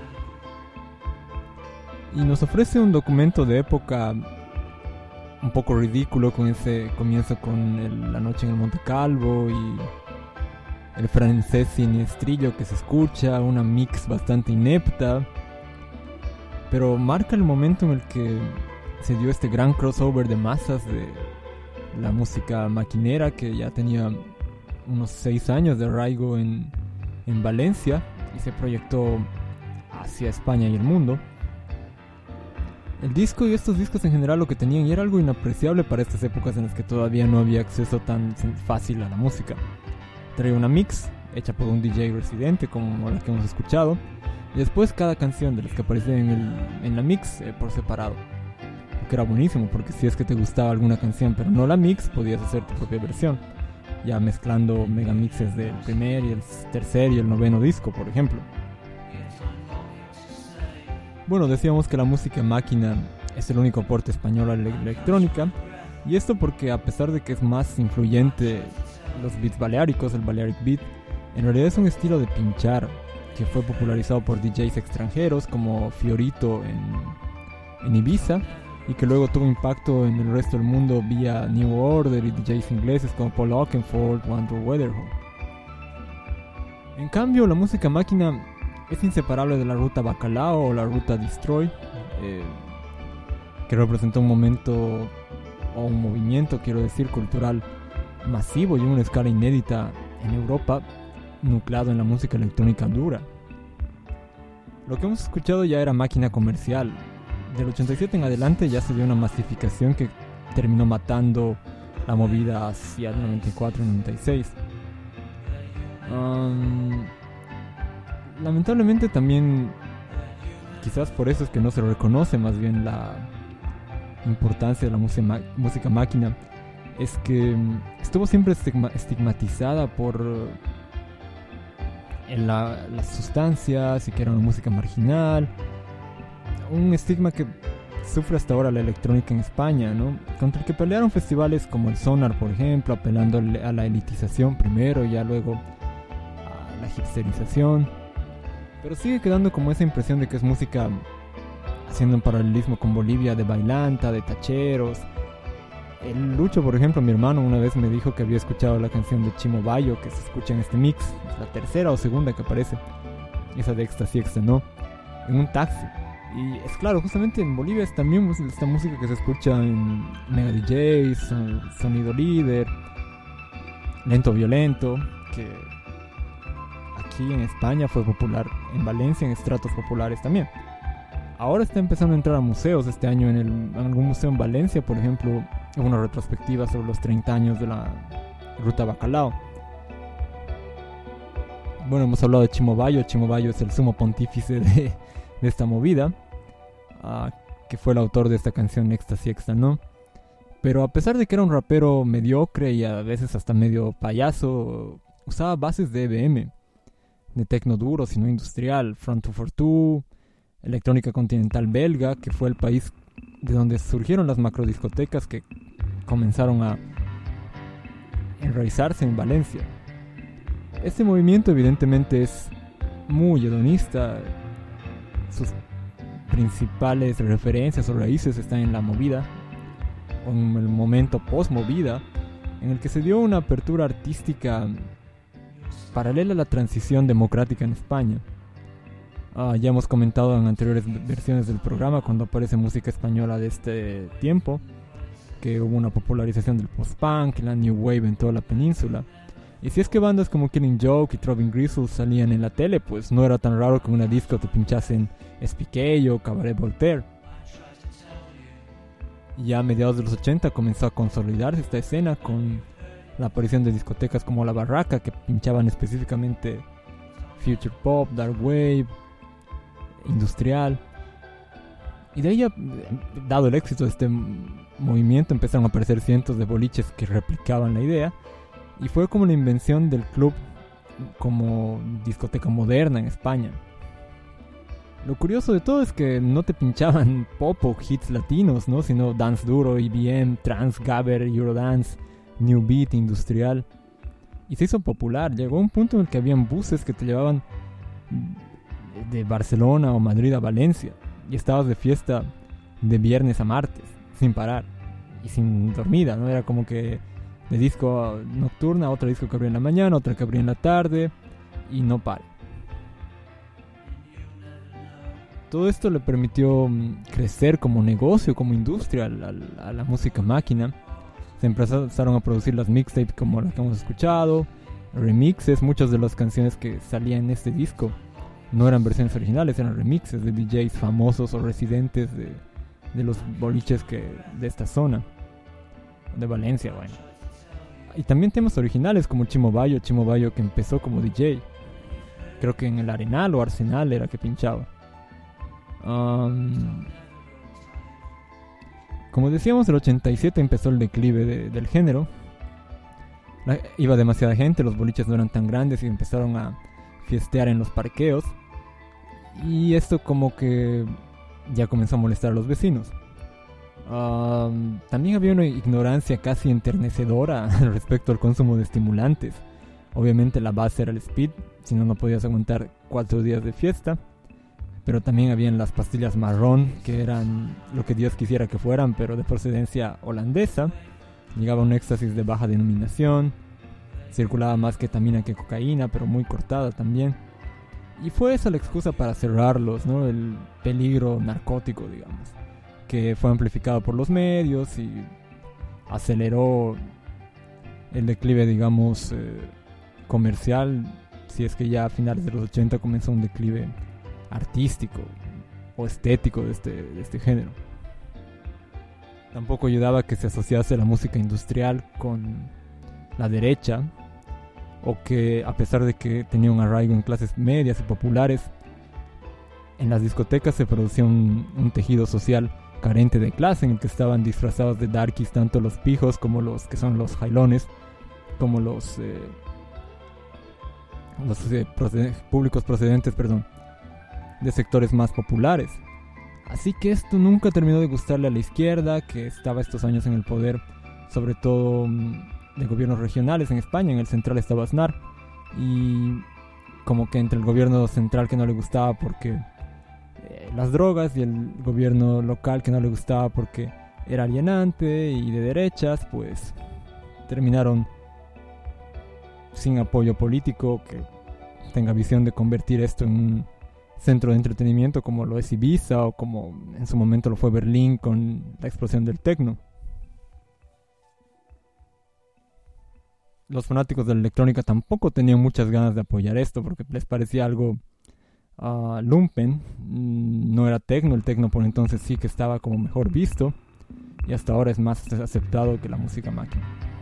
Y nos ofrece un documento de época un poco ridículo, con ese comienzo con el, La noche en el Monte Calvo y el francés siniestrillo que se escucha, una mix bastante inepta, pero marca el momento en el que se dio este gran crossover de masas de la música maquinera, que ya tenía unos seis años de arraigo en, en Valencia, y se proyectó hacia España y el mundo. El disco y estos discos en general lo que tenían, y era algo inapreciable para estas épocas en las que todavía no había acceso tan fácil a la música, traía una mix hecha por un D J residente como la que hemos escuchado, y después cada canción de las que aparecía en, el, en la mix eh, por separado, lo que era buenísimo, porque si es que te gustaba alguna canción pero no la mix, podías hacer tu propia versión, ya mezclando megamixes del primer y el tercer y el noveno disco, por ejemplo. Bueno, decíamos que la música máquina es el único aporte español a la electrónica, y esto porque, a pesar de que es más influyente los beats baleáricos, el Balearic Beat, en realidad es un estilo de pinchar que fue popularizado por D Js extranjeros como Fiorito en, en Ibiza, y que luego tuvo impacto en el resto del mundo vía New Order y D Js ingleses como Paul Oakenfold o Andrew Weatherall. En cambio, la música máquina es inseparable de la ruta Bacalao o la ruta Destroy, eh, que representó un momento o un movimiento, quiero decir, cultural masivo y en una escala inédita en Europa, nucleado en la música electrónica dura. Lo que hemos escuchado ya era máquina comercial. Del ochenta y siete en adelante ya se dio una masificación que terminó matando la movida hacia el noventa y cuatro y noventa y seis. Um, lamentablemente también, quizás por eso es que no se reconoce más bien la importancia de la música, música máquina, es que estuvo siempre estigma, estigmatizada por la, las sustancias y que era una música marginal, un estigma que sufre hasta ahora la electrónica en España, ¿no? Contra el que pelearon festivales como el Sonar, por ejemplo, apelando a la elitización primero y ya luego a la hipsterización. Pero sigue quedando como esa impresión de que es música, haciendo un paralelismo con Bolivia, de bailanta, de tacheros. El Lucho, por ejemplo, mi hermano, una vez me dijo que había escuchado la canción de Chimo Bayo que se escucha en este mix, es la tercera o segunda que aparece, esa de Éxtasis Extra, ¿no? En un taxi. Y es claro, justamente en Bolivia es también esta música que se escucha en Mega D Js, Sonido Líder, Lento Violento, que aquí en España fue popular, en Valencia en estratos populares también. Ahora está empezando a entrar a museos. Este año en, el, en algún museo en Valencia, por ejemplo, hubo una retrospectiva sobre los treinta años de la Ruta Bacalao. Bueno, hemos hablado de Chimo Bayo. Chimo Bayo es el sumo pontífice de, de esta movida, uh, que fue el autor de esta canción Éxtasis Extra, ¿no? Pero a pesar de que era un rapero mediocre y a veces hasta medio payaso, usaba bases de E B M, de tecno duro, sino industrial, Front dos cuarenta y dos, electrónica continental belga, que fue el país de donde surgieron las macrodiscotecas que comenzaron a enraizarse en Valencia. Este movimiento evidentemente es muy hedonista. Sus principales referencias o raíces están en la movida, o en el momento post-movida, en el que se dio una apertura artística paralela a la transición democrática en España. Uh, ya hemos comentado en anteriores versiones del programa cuando aparece música española de este tiempo, que hubo una popularización del post-punk, la new wave en toda la península. Y si es que bandas como Killing Joke y Throbbing Gristle salían en la tele, pues no era tan raro que en una disco te pinchasen Spikey o Cabaret Voltaire. Y ya a mediados de los ochenta comenzó a consolidarse esta escena con la aparición de discotecas como La Barraca, que pinchaban específicamente future pop, dark wave, industrial. Y de ahí, ya, dado el éxito de este movimiento, empezaron a aparecer cientos de boliches que replicaban la idea, y fue como la invención del club como discoteca moderna en España. Lo curioso de todo es que no te pinchaban pop o hits latinos, ¿no? Sino dance duro, E B M, trance, gabber, eurodance, new beat, industrial. Y se hizo popular. Llegó un punto en el que habían buses que te llevaban de Barcelona o Madrid a Valencia, y estabas de fiesta de viernes a martes, sin parar y sin dormida, ¿no? Era como que de disco nocturna, otro disco que abría en la mañana, otro que abría en la tarde, y no para. Todo esto le permitió crecer como negocio, como industria a la, a la música máquina. Se empezaron a producir las mixtapes como las que hemos escuchado, remixes. Muchas de las canciones que salían en este disco no eran versiones originales, eran remixes de D Js famosos o residentes de, de los boliches que, de esta zona, de Valencia, bueno. Y también temas originales como Chimo Bayo, Chimo Bayo que empezó como D J. Creo que en el Arenal o Arsenal era que pinchaba. Um, como decíamos, el ochenta y siete empezó el declive de, del género. La, iba demasiada gente, los boliches no eran tan grandes y empezaron a fiestear en los parqueos. Y esto como que ya comenzó a molestar a los vecinos. Um, también había una ignorancia casi enternecedora respecto al consumo de estimulantes. Obviamente la base era el speed, si no, no podías aguantar cuatro días de fiesta. Pero también habían las pastillas marrón, que eran lo que Dios quisiera que fueran, pero de procedencia holandesa. Llegaba un éxtasis de baja denominación. Circulaba más ketamina que cocaína, pero muy cortada también. Y fue esa la excusa para cerrarlos, ¿no? El peligro narcótico, digamos, que fue amplificado por los medios y aceleró el declive, digamos, eh, comercial. Si es que ya a finales de los ochenta comenzó un declive artístico o estético de este, de este género. Tampoco ayudaba que se asociase la música industrial con la derecha, o que a pesar de que tenía un arraigo en clases medias y populares, en las discotecas se producía un, un tejido social carente de clase, en el que estaban disfrazados de darkies tanto los pijos como los que son los jailones, como los, eh, los eh, proced- públicos procedentes, perdón, de sectores más populares. Así que esto nunca terminó de gustarle a la izquierda, que estaba estos años en el poder, sobre todo de gobiernos regionales en España. En el central estaba Aznar, y como que entre el gobierno central, que no le gustaba porque eh, las drogas, y el gobierno local, que no le gustaba porque era alienante y de derechas, pues terminaron sin apoyo político que tenga visión de convertir esto en un centro de entretenimiento como lo es Ibiza, o como en su momento lo fue Berlín con la explosión del techno. Los fanáticos de la electrónica tampoco tenían muchas ganas de apoyar esto, porque les parecía algo uh, lumpen. No era techno, el techno por entonces sí que estaba como mejor visto, y hasta ahora es más aceptado que la música máquina.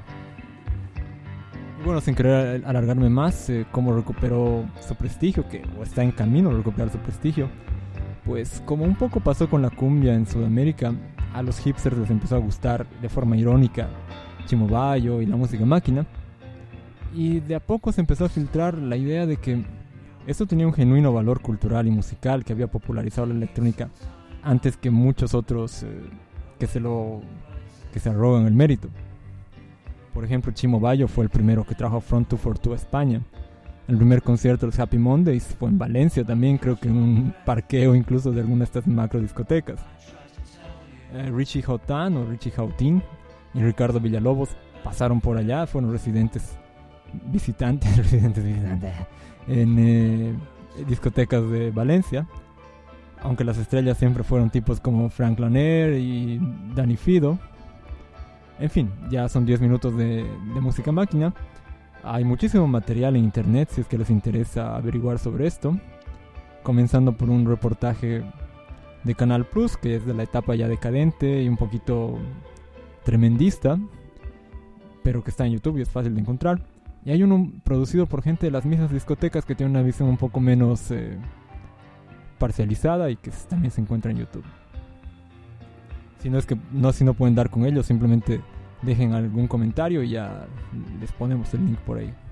Bueno, sin querer alargarme más, eh, cómo recuperó su prestigio, que o está en camino a recuperar su prestigio. Pues como un poco pasó con la cumbia en Sudamérica, a los hipsters les empezó a gustar de forma irónica Chimo Bayo y la música máquina. Y de a poco se empezó a filtrar la idea de que esto tenía un genuino valor cultural y musical, que había popularizado la electrónica antes que muchos otros eh, que se lo que se arrogan el mérito. Por ejemplo, Chimo Bayo fue el primero que trajo Front dos cuarenta y dos a España. El primer concierto de los Happy Mondays fue en Valencia también, creo que en un parqueo incluso de alguna de estas macro discotecas. Eh, Richie Houghton o Richie Houghton y Ricardo Villalobos pasaron por allá, fueron residentes visitantes, residentes visitantes en, eh, discotecas de Valencia, aunque las estrellas siempre fueron tipos como Frank Lanier y Danny Fido. En fin, ya son diez minutos de, de música máquina. Hay muchísimo material en internet si es que les interesa averiguar sobre esto, comenzando por un reportaje de Canal Plus, que es de la etapa ya decadente y un poquito tremendista, pero que está en YouTube y es fácil de encontrar. Y hay uno producido por gente de las mismas discotecas que tiene una visión un poco menos eh, parcializada y que también se encuentra en YouTube. Si no es que no, si no pueden dar con ellos, simplemente dejen algún comentario y ya les ponemos el link por ahí.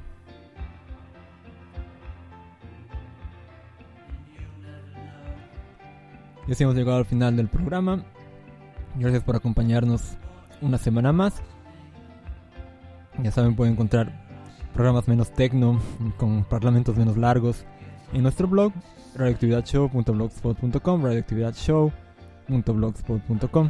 Y así hemos llegado al final del programa. Gracias por acompañarnos una semana más. Ya saben, pueden encontrar programas menos techno, con parlamentos menos largos, en nuestro blog radioactividad show punto blogspot punto com, radioactividad show punto blogspot punto com.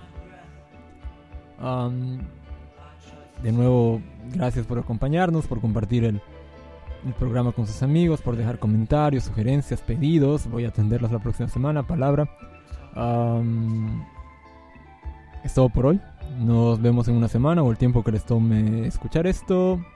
Um, de nuevo, gracias por acompañarnos, por compartir el, el programa con sus amigos, por dejar comentarios, sugerencias, pedidos. Voy a atenderlos la próxima semana, palabra. Um, es todo por hoy. Nos vemos en una semana o el tiempo que les tome escuchar esto.